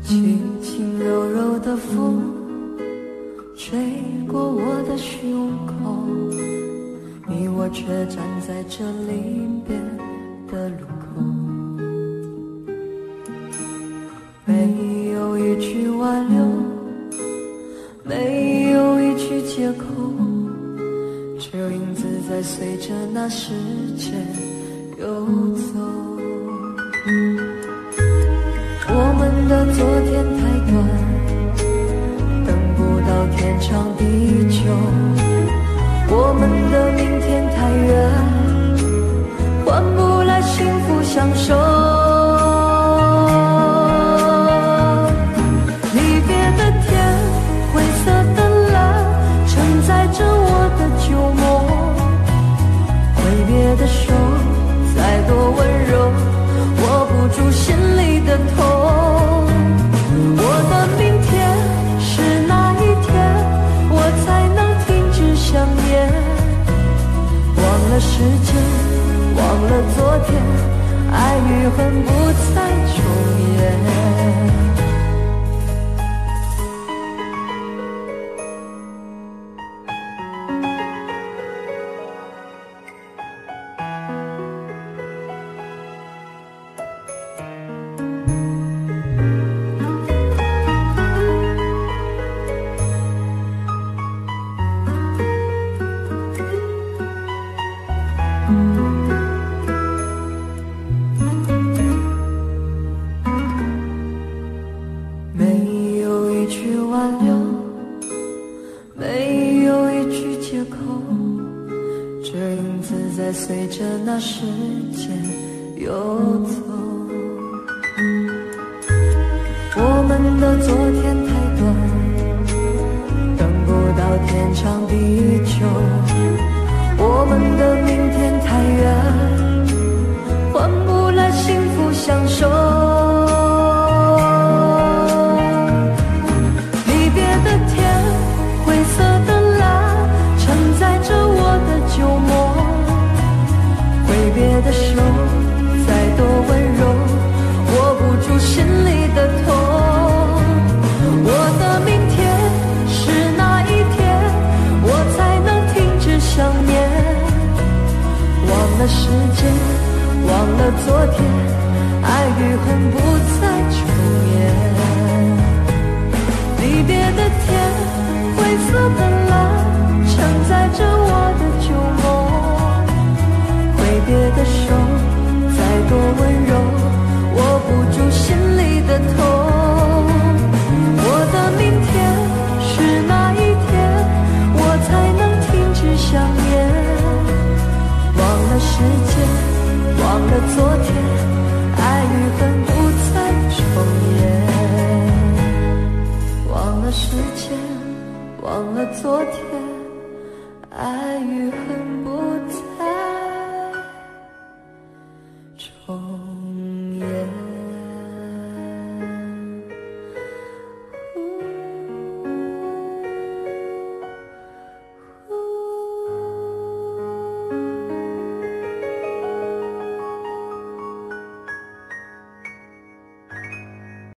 轻轻柔柔的风吹过我的胸口，你我却站在这离别的路口，没有一句挽留，没有一句借口，只有影子在随着那时间游走。我们的昨天太短，等不到天长地久，我们的明天太远，换不来幸福相守。离别的天，灰色的蓝，承载着我的旧梦，挥别的手再多温柔，握不住心里的痛。我的明天是哪一天，我才能停止想念？忘了时间，忘了昨天，爱与恨不再重演。没有一句挽留，没有一句借口，这影子在随着那时间游走。我们的昨天太短，等不到天长地久，我们的明天太远，换不来幸福相守。别的手再多温柔，握不住心里的痛。我的明天是哪一天，我才能停止想念？忘了时间，忘了昨天，爱与恨不再重演。离别的天，灰色的蓝，承载着我的旧梦。挥别的手再多温柔，握不住心里的痛。我的明天是哪一天，我才能停止想念？忘了时间，忘了昨天，爱与恨不再重演。忘了时间，忘了昨天，爱与恨